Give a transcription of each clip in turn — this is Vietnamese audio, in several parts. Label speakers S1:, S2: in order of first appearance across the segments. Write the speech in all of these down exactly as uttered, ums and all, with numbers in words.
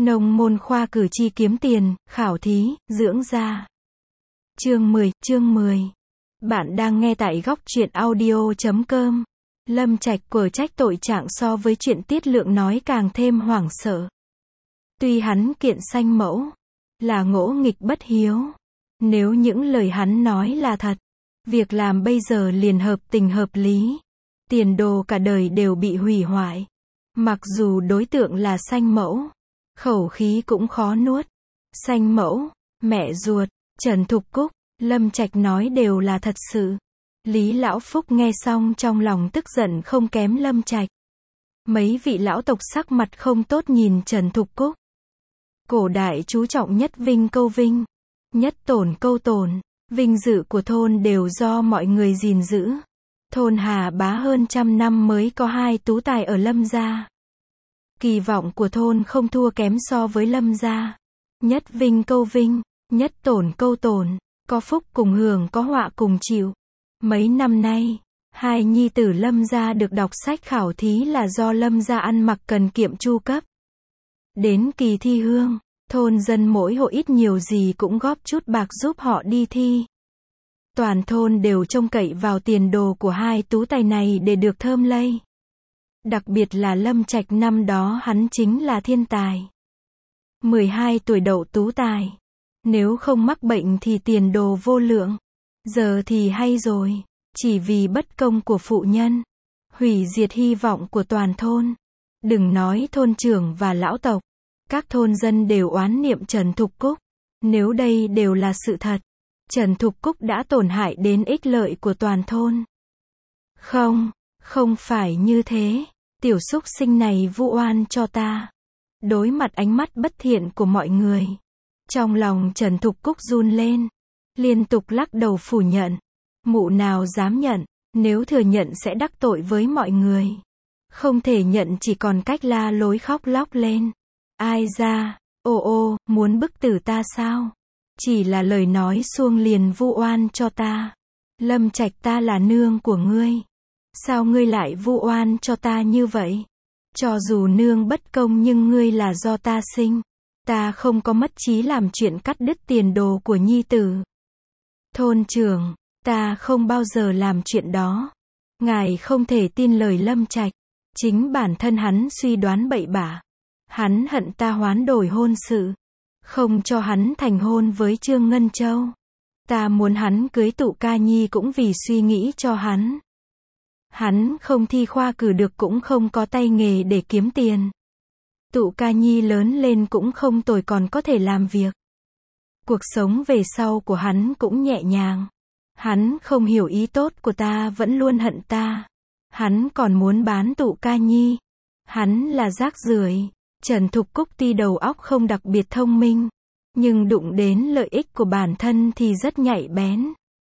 S1: Nông môn khoa cử tri kiếm tiền, khảo thí, dưỡng da. Chương mười, chương mười. Bạn đang nghe tại góc truyện audio chấm com. Lâm Trạch quở trách tội trạng so với chuyện Tiết Lượng nói càng thêm hoảng sợ. Tuy hắn kiện sanh mẫu, là ngỗ nghịch bất hiếu. Nếu những lời hắn nói là thật, việc làm bây giờ liền hợp tình hợp lý. Tiền đồ cả đời đều bị hủy hoại. Mặc dù đối tượng là sanh mẫu, khẩu khí cũng khó nuốt. Sanh mẫu, mẹ ruột, Trần Thục Cúc, Lâm Trạch nói đều là thật sự. Lý Lão Phúc nghe xong trong lòng tức giận không kém Lâm Trạch. Mấy vị lão tộc sắc mặt không tốt nhìn Trần Thục Cúc. Cổ đại chú trọng nhất vinh câu vinh, nhất tổn câu tổn. Vinh dự của thôn đều do mọi người gìn giữ. Thôn Hà Bá hơn trăm năm mới có hai tú tài ở Lâm gia. Kỳ vọng của thôn không thua kém so với Lâm gia. Nhất vinh câu vinh, nhất tổn câu tổn, có phúc cùng hưởng có họa cùng chịu. Mấy năm nay, hai nhi tử Lâm gia được đọc sách khảo thí là do Lâm gia ăn mặc cần kiệm chu cấp. Đến kỳ thi hương, thôn dân mỗi hộ ít nhiều gì cũng góp chút bạc giúp họ đi thi. Toàn thôn đều trông cậy vào tiền đồ của hai tú tài này để được thơm lây. Đặc biệt là Lâm Trạch năm đó hắn chính là thiên tài. mười hai tuổi đậu tú tài. Nếu không mắc bệnh thì tiền đồ vô lượng. Giờ thì hay rồi. Chỉ vì bất công của phụ nhân, hủy diệt hy vọng của toàn thôn. Đừng nói thôn trưởng và lão tộc. Các thôn dân đều oán niệm Trần Thục Cúc. Nếu đây đều là sự thật, Trần Thục Cúc đã tổn hại đến ích lợi của toàn thôn. Không, không phải như thế. Tiểu súc sinh này vu oan cho ta. Đối mặt ánh mắt bất thiện của mọi người, trong lòng Trần Thục Cúc run lên, liên tục lắc đầu phủ nhận. Mụ nào dám nhận, nếu thừa nhận sẽ đắc tội với mọi người. Không thể nhận chỉ còn cách la lối khóc lóc lên. Ai ra, ô ô, muốn bức tử ta sao? Chỉ là lời nói suông liền vu oan cho ta. Lâm Trạch ta là nương của ngươi. Sao ngươi lại vu oan cho ta như vậy? Cho dù nương bất công nhưng ngươi là do ta sinh. Ta không có mất trí làm chuyện cắt đứt tiền đồ của nhi tử. Thôn trưởng, ta không bao giờ làm chuyện đó. Ngài không thể tin lời Lâm Trạch. Chính bản thân hắn suy đoán bậy bạ. Hắn hận ta hoán đổi hôn sự, không cho hắn thành hôn với Trương Ngân Châu. Ta muốn hắn cưới Tụ Ca Nhi cũng vì suy nghĩ cho hắn. Hắn không thi khoa cử được cũng không có tay nghề để kiếm tiền. Tụ Ca Nhi lớn lên cũng không tồi còn có thể làm việc. Cuộc sống về sau của hắn cũng nhẹ nhàng. Hắn không hiểu ý tốt của ta vẫn luôn hận ta. Hắn còn muốn bán Tụ Ca Nhi. Hắn là rác rưởi. Trần Thục Cúc tuy đầu óc không đặc biệt thông minh, nhưng đụng đến lợi ích của bản thân thì rất nhạy bén.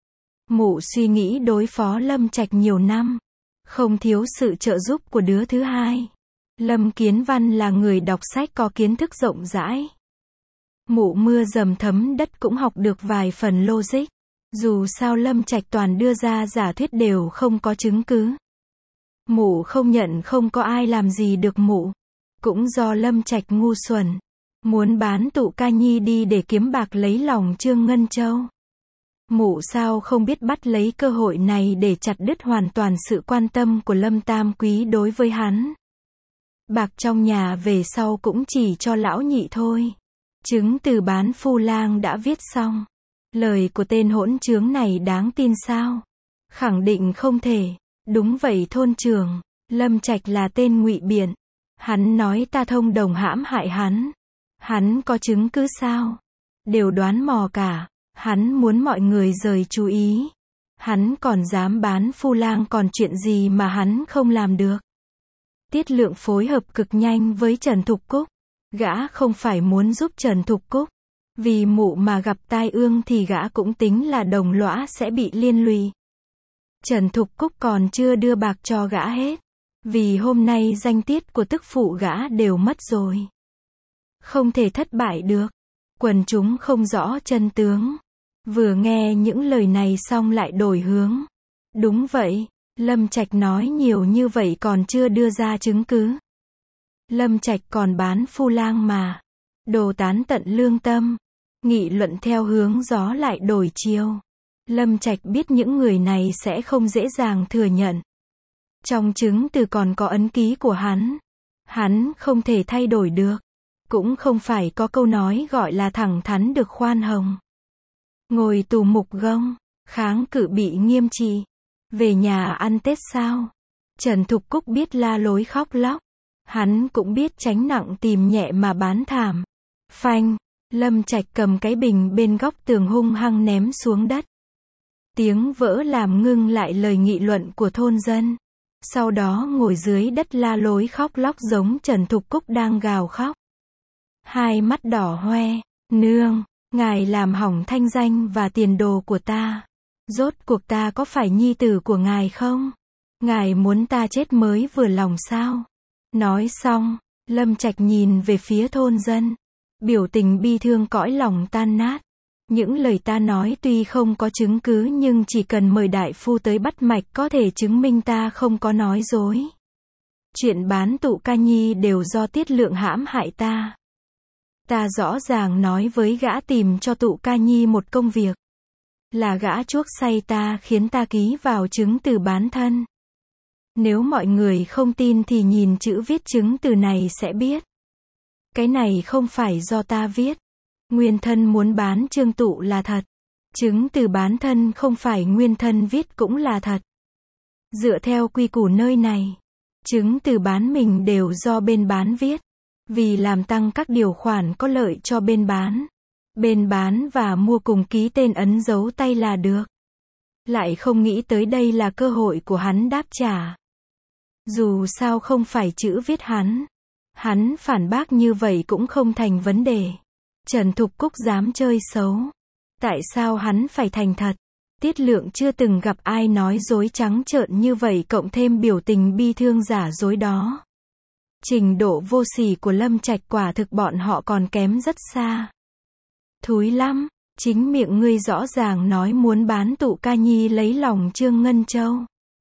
S1: Mụ suy nghĩ đối phó Lâm Trạch nhiều năm, không thiếu sự trợ giúp của đứa thứ hai. Lâm Kiến Văn là người đọc sách có kiến thức rộng rãi. Mụ mưa dầm thấm đất cũng học được vài phần logic. Dù sao Lâm Trạch toàn đưa ra giả thuyết đều không có chứng cứ. Mụ không nhận không có ai làm gì được mụ. Cũng do Lâm Trạch ngu xuẩn, muốn bán Tụ Ca Nhi đi để kiếm bạc lấy lòng Trương Ngân Châu. Mụ sao không biết bắt lấy cơ hội này để chặt đứt hoàn toàn sự quan tâm của Lâm Tam Quý đối với hắn. Bạc trong nhà về sau cũng chỉ cho lão nhị thôi. Chứng từ bán phu lang đã viết xong. Lời của tên hỗn trướng này đáng tin sao? Khẳng định không thể. Đúng vậy thôn trưởng, Lâm Trạch là tên ngụy biện. Hắn nói ta thông đồng hãm hại hắn. Hắn có chứng cứ sao? Đều đoán mò cả. Hắn muốn mọi người rời chú ý. Hắn còn dám bán phu lang còn chuyện gì mà hắn không làm được. Tiết Lượng phối hợp cực nhanh với Trần Thục Cúc. Gã không phải muốn giúp Trần Thục Cúc. Vì mụ mà gặp tai ương thì gã cũng tính là đồng lõa sẽ bị liên lụy. Trần Thục Cúc còn chưa đưa bạc cho gã hết. Vì hôm nay danh tiết của tức phụ gã đều mất rồi. Không thể thất bại được. Quần chúng không rõ chân tướng. Vừa nghe những lời này xong lại đổi hướng. Đúng vậy, Lâm Trạch nói nhiều như vậy còn chưa đưa ra chứng cứ. Lâm Trạch còn bán phu lang mà. Đồ tán tận lương tâm. Nghị luận theo hướng gió lại đổi chiều. Lâm Trạch biết những người này sẽ không dễ dàng thừa nhận. Trong chứng từ còn có ấn ký của hắn. Hắn không thể thay đổi được. Cũng không phải có câu nói gọi là thẳng thắn được khoan hồng. Ngồi tù mục gông, kháng cự bị nghiêm trị. Về nhà ăn Tết sao? Trần Thục Cúc biết la lối khóc lóc. Hắn cũng biết tránh nặng tìm nhẹ mà bán thảm. Phanh, Lâm Trạch cầm cái bình bên góc tường hung hăng ném xuống đất. Tiếng vỡ làm ngưng lại lời nghị luận của thôn dân. Sau đó ngồi dưới đất la lối khóc lóc giống Trần Thục Cúc đang gào khóc. Hai mắt đỏ hoe, nương, ngài làm hỏng thanh danh và tiền đồ của ta. Rốt cuộc ta có phải nhi tử của ngài không? Ngài muốn ta chết mới vừa lòng sao? Nói xong, Lâm Trạch nhìn về phía thôn dân. Biểu tình bi thương cõi lòng tan nát. Những lời ta nói tuy không có chứng cứ nhưng chỉ cần mời đại phu tới bắt mạch có thể chứng minh ta không có nói dối. Chuyện bán tụ ca nhi đều do Tiết Lượng hãm hại ta. Ta rõ ràng nói với gã tìm cho tụ ca nhi một công việc. Là gã chuốc say ta khiến ta ký vào chứng từ bán thân. Nếu mọi người không tin thì nhìn chữ viết chứng từ này sẽ biết. Cái này không phải do ta viết. Nguyên thân muốn bán Trương Tụ là thật. Chứng từ bán thân không phải nguyên thân viết cũng là thật. Dựa theo quy củ nơi này, chứng từ bán mình đều do bên bán viết. Vì làm tăng các điều khoản có lợi cho bên bán. Bên bán và mua cùng ký tên ấn dấu tay là được. Lại không nghĩ tới đây là cơ hội của hắn đáp trả. Dù sao không phải chữ viết hắn. Hắn phản bác như vậy cũng không thành vấn đề. Trần Thục Cúc dám chơi xấu. Tại sao hắn phải thành thật? Tiết Lượng chưa từng gặp ai nói dối trắng trợn như vậy cộng thêm biểu tình bi thương giả dối đó. Trình độ vô sỉ của Lâm Trạch quả thực bọn họ còn kém rất xa. Thúi lắm, chính miệng ngươi rõ ràng nói muốn bán tụ ca nhi lấy lòng Trương Ngân Châu.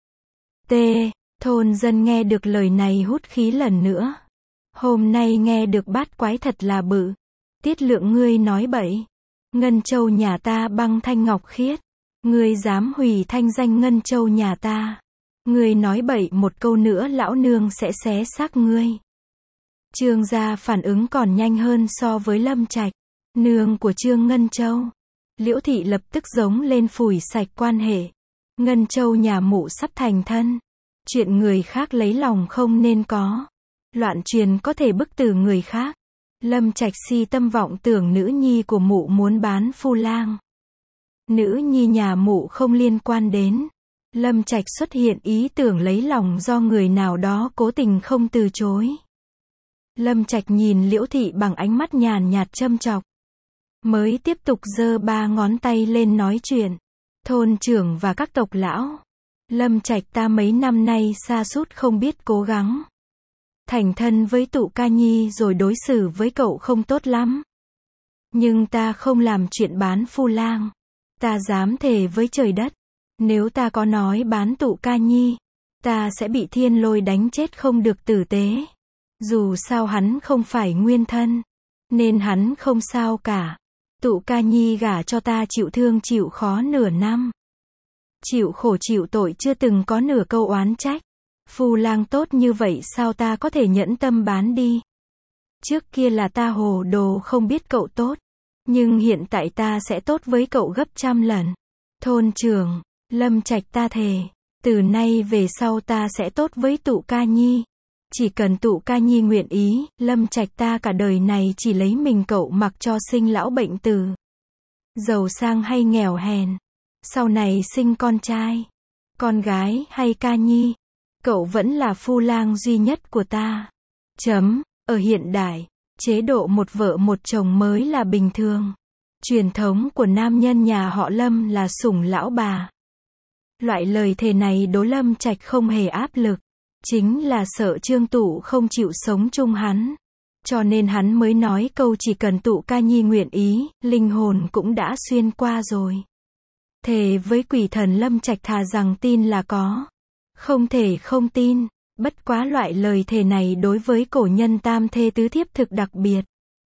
S1: T. Thôn dân nghe được lời này hút khí lần nữa. Hôm nay nghe được bát quái thật là bự. Tiết Lượng ngươi nói bậy. Ngân Châu nhà ta băng thanh ngọc khiết. Ngươi dám hủy thanh danh Ngân Châu nhà ta. Ngươi nói bậy một câu nữa lão nương sẽ xé xác ngươi. Trương gia phản ứng còn nhanh hơn so với Lâm Trạch. Nương của Trương Ngân Châu. Liễu thị lập tức giống lên phủi sạch quan hệ. Ngân Châu nhà mụ sắp thành thân. Chuyện người khác lấy lòng không nên có. Loạn truyền có thể bức tử người khác. Lâm Trạch si tâm vọng tưởng nữ nhi của mụ muốn bán phu lang. Nữ nhi nhà mụ không liên quan đến. Lâm Trạch xuất hiện ý tưởng lấy lòng do người nào đó cố tình không từ chối. Lâm Trạch nhìn Liễu thị bằng ánh mắt nhàn nhạt châm chọc. Mới tiếp tục giơ ba ngón tay lên nói chuyện. Thôn trưởng và các tộc lão. Lâm Trạch ta mấy năm nay sa sút không biết cố gắng. Thành thân với tụ ca nhi rồi đối xử với cậu không tốt lắm. Nhưng ta không làm chuyện bán phu lang. Ta dám thề với trời đất. Nếu ta có nói bán tụ ca nhi, ta sẽ bị thiên lôi đánh chết không được tử tế. Dù sao hắn không phải nguyên thân, nên hắn không sao cả. Tụ ca nhi gả cho ta chịu thương chịu khó nửa năm. Chịu khổ chịu tội chưa từng có nửa câu oán trách. Phu lang tốt như vậy sao ta có thể nhẫn tâm bán đi. Trước kia là ta hồ đồ không biết cậu tốt. Nhưng hiện tại ta sẽ tốt với cậu gấp trăm lần. Thôn trưởng, Lâm Trạch ta thề. Từ nay về sau ta sẽ tốt với tụ ca nhi. Chỉ cần tụ ca nhi nguyện ý, Lâm Trạch ta cả đời này chỉ lấy mình cậu mặc cho sinh lão bệnh tử. Giàu sang hay nghèo hèn. Sau này sinh con trai, con gái hay ca nhi. Cậu vẫn là phu lang duy nhất của ta. Chấm. Ở hiện đại, chế độ một vợ một chồng mới là bình thường. Truyền thống của nam nhân nhà họ Lâm là sủng lão bà. Loại lời thề này đối Lâm Trạch không hề áp lực. Chính là sợ Trương Tụ không chịu sống chung hắn. Cho nên hắn mới nói câu chỉ cần tụ ca nhi nguyện ý, linh hồn cũng đã xuyên qua rồi. Thề với quỷ thần Lâm Trạch thà rằng tin là có. Không thể không tin. Bất quá loại lời thề này đối với cổ nhân tam thê tứ thiếp thực đặc biệt.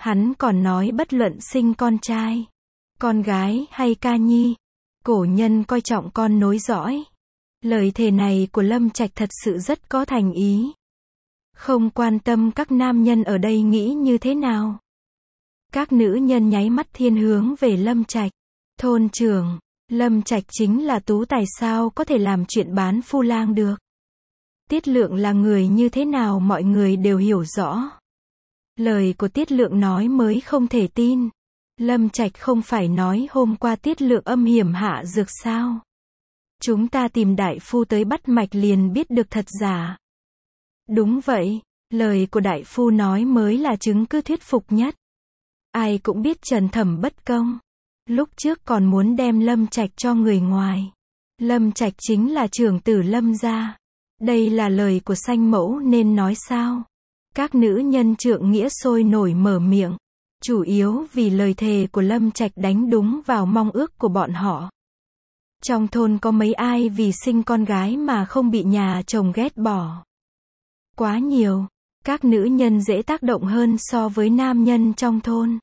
S1: Hắn còn nói bất luận sinh con trai, con gái hay ca nhi, cổ nhân coi trọng con nối dõi. Lời thề này của Lâm Trạch thật sự rất có thành ý. Không quan tâm các nam nhân ở đây nghĩ như thế nào. Các nữ nhân nháy mắt thiên hướng về Lâm Trạch. Thôn trưởng, Lâm Trạch chính là tú tài sao có thể làm chuyện bán phu lang được. Tiết Lượng là người như thế nào mọi người đều hiểu rõ. Lời của Tiết Lượng nói mới không thể tin. Lâm Trạch không phải nói hôm qua Tiết Lượng âm hiểm hạ dược sao? Chúng ta tìm đại phu tới bắt mạch liền biết được thật giả. Đúng vậy, lời của đại phu nói mới là chứng cứ thuyết phục nhất. Ai cũng biết Trần Thẩm bất công. Lúc trước còn muốn đem Lâm Trạch cho người ngoài. Lâm Trạch chính là trưởng tử Lâm gia. Đây là lời của sanh mẫu nên nói sao? Các nữ nhân trượng nghĩa sôi nổi mở miệng. Chủ yếu vì lời thề của Lâm Trạch đánh đúng vào mong ước của bọn họ. Trong thôn có mấy ai vì sinh con gái mà không bị nhà chồng ghét bỏ. Quá nhiều. Các nữ nhân dễ tác động hơn so với nam nhân trong thôn.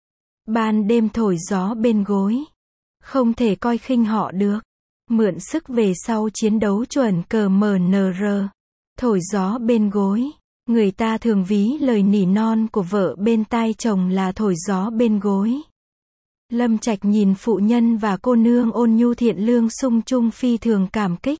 S1: Ban đêm thổi gió bên gối. Không thể coi khinh họ được. Mượn sức về sau chiến đấu chuẩn cờ em en rờ. Thổi gió bên gối. Người ta thường ví lời nỉ non của vợ bên tai chồng là thổi gió bên gối. Lâm Trạch nhìn phụ nhân và cô nương ôn nhu thiện lương sung chung phi thường cảm kích.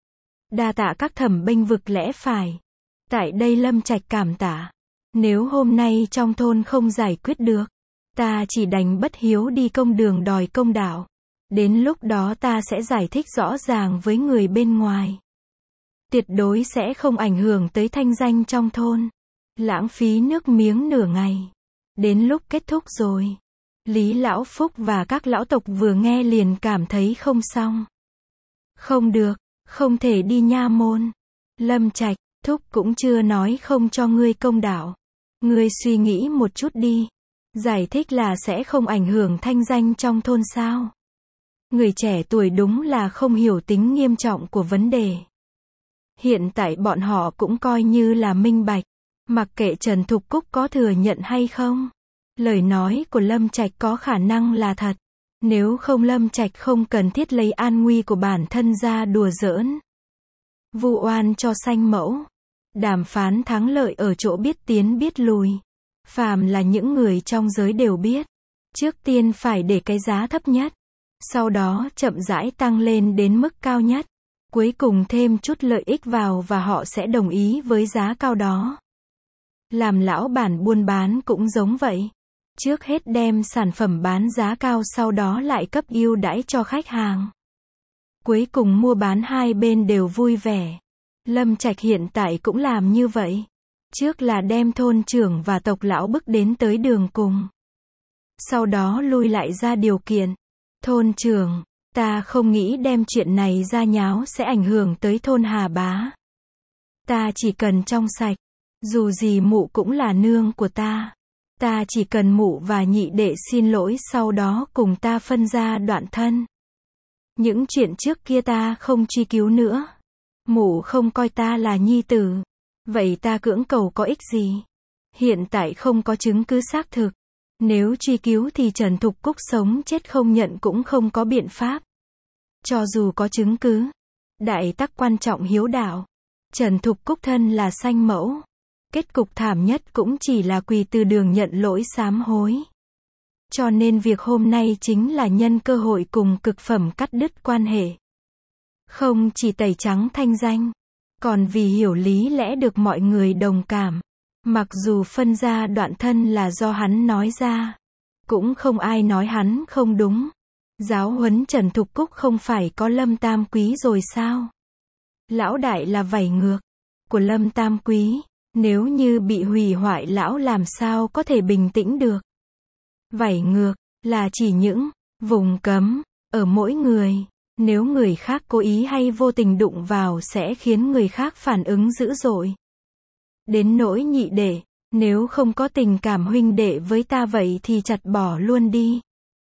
S1: Đa tạ các thẩm bênh vực lẽ phải. Tại đây Lâm Trạch cảm tạ. Nếu hôm nay trong thôn không giải quyết được, ta chỉ đành bất hiếu đi công đường đòi công đạo. Đến lúc đó ta sẽ giải thích rõ ràng với người bên ngoài. Tuyệt đối sẽ không ảnh hưởng tới thanh danh trong thôn. Lãng phí nước miếng nửa ngày. Đến lúc kết thúc rồi. Lý Lão Phúc và các lão tộc vừa nghe liền cảm thấy không xong. Không được, không thể đi nha môn. Lâm Trạch, thúc cũng chưa nói không cho ngươi công đạo. Ngươi suy nghĩ một chút đi. Giải thích là sẽ không ảnh hưởng thanh danh trong thôn sao. Người trẻ tuổi đúng là không hiểu tính nghiêm trọng của vấn đề. Hiện tại bọn họ cũng coi như là minh bạch. Mặc kệ Trần Thục Cúc có thừa nhận hay không. Lời nói của Lâm Trạch có khả năng là thật. Nếu không Lâm Trạch không cần thiết lấy an nguy của bản thân ra đùa giỡn. Vu oan cho sanh mẫu. Đàm phán thắng lợi ở chỗ biết tiến biết lùi. Phàm là những người trong giới đều biết. Trước tiên phải để cái giá thấp nhất. Sau đó chậm rãi tăng lên đến mức cao nhất. Cuối cùng thêm chút lợi ích vào và họ sẽ đồng ý với giá cao đó. Làm lão bản buôn bán cũng giống vậy. Trước hết đem sản phẩm bán giá cao sau đó lại cấp ưu đãi cho khách hàng. Cuối cùng mua bán hai bên đều vui vẻ. Lâm Trạch hiện tại cũng làm như vậy. Trước là đem thôn trưởng và tộc lão bức đến tới đường cùng. Sau đó lui lại ra điều kiện. Thôn trưởng, ta không nghĩ đem chuyện này ra nháo sẽ ảnh hưởng tới thôn Hà Bá. Ta chỉ cần trong sạch. Dù gì mụ cũng là nương của ta. Ta chỉ cần mụ và nhị đệ xin lỗi sau đó cùng ta phân ra đoạn thân. Những chuyện trước kia ta không truy cứu nữa. Mụ không coi ta là nhi tử. Vậy ta cưỡng cầu có ích gì? Hiện tại không có chứng cứ xác thực. Nếu truy cứu thì Trần Thục Cúc sống chết không nhận cũng không có biện pháp. Cho dù có chứng cứ. Đại tắc quan trọng hiếu đạo. Trần Thục Cúc thân là sanh mẫu. Kết cục thảm nhất cũng chỉ là quỳ từ đường nhận lỗi sám hối. Cho nên việc hôm nay chính là nhân cơ hội cùng cực phẩm cắt đứt quan hệ. Không chỉ tẩy trắng thanh danh, còn vì hiểu lý lẽ được mọi người đồng cảm. Mặc dù phân ra đoạn thân là do hắn nói ra, cũng không ai nói hắn không đúng. Giáo huấn Trần Thục Cúc không phải có Lâm Tam Quý rồi sao? Lão đại là vảy ngược của Lâm Tam Quý. Nếu như bị hủy hoại lão làm sao có thể bình tĩnh được. Vảy ngược là chỉ những vùng cấm ở mỗi người. Nếu người khác cố ý hay vô tình đụng vào sẽ khiến người khác phản ứng dữ dội. Đến nỗi nhị đệ, nếu không có tình cảm huynh đệ với ta vậy thì chặt bỏ luôn đi.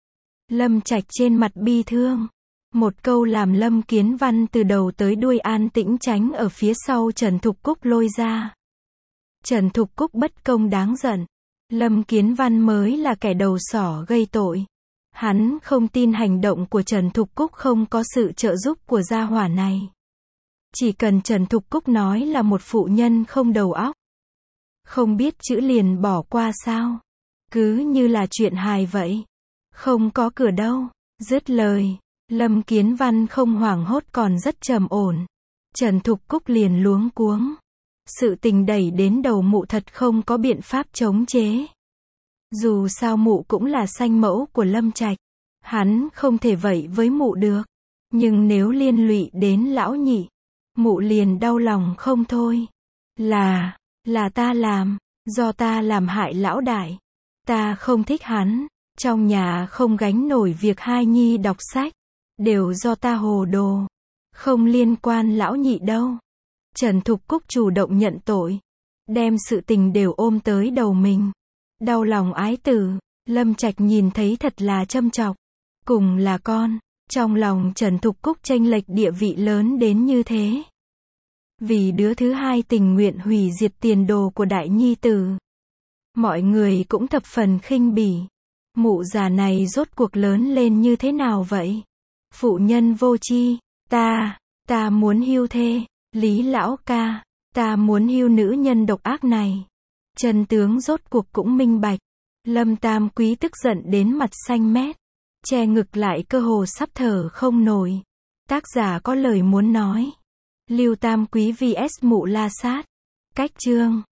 S1: Lâm Trạch trên mặt bi thương. Một câu làm Lâm Kiến Văn từ đầu tới đuôi an tĩnh tránh ở phía sau Trần Thục Cúc lôi ra. Trần Thục Cúc bất công đáng giận. Lâm Kiến Văn mới là kẻ đầu sỏ gây tội. Hắn không tin hành động của Trần Thục Cúc không có sự trợ giúp của gia hỏa này. Chỉ cần Trần Thục Cúc nói là một phụ nhân không đầu óc, không biết chữ liền bỏ qua sao? Cứ như là chuyện hài vậy. Không có cửa đâu. Dứt lời, Lâm Kiến Văn không hoảng hốt còn rất trầm ổn. Trần Thục Cúc liền luống cuống. Sự tình đẩy đến đầu mụ thật không có biện pháp chống chế. Dù sao mụ cũng là sanh mẫu của Lâm Trạch. Hắn không thể vậy với mụ được. Nhưng nếu liên lụy đến lão nhị, mụ liền đau lòng không thôi. Là, là ta làm, do ta làm hại lão đại. Ta không thích hắn, trong nhà không gánh nổi việc hai nhi đọc sách. Đều do ta hồ đồ. Không liên quan lão nhị đâu. Trần Thục Cúc chủ động nhận tội. Đem sự tình đều ôm tới đầu mình. Đau lòng ái tử, Lâm Trạch nhìn thấy thật là châm chọc. Cùng là con, trong lòng Trần Thục Cúc chênh lệch địa vị lớn đến như thế. Vì đứa thứ hai tình nguyện hủy diệt tiền đồ của đại nhi tử. Mọi người cũng thập phần khinh bỉ. Mụ già này rốt cuộc lớn lên như thế nào vậy? Phụ nhân vô tri, ta, ta muốn hưu thê, Lý lão ca, ta muốn hưu nữ nhân độc ác này. Chân tướng rốt cuộc cũng minh bạch. Lâm Tam Quý tức giận đến mặt xanh mét, che ngực lại cơ hồ sắp thở không nổi. Tác giả có lời muốn nói. Lưu Tam Quý vs Mụ La Sát. Cách chương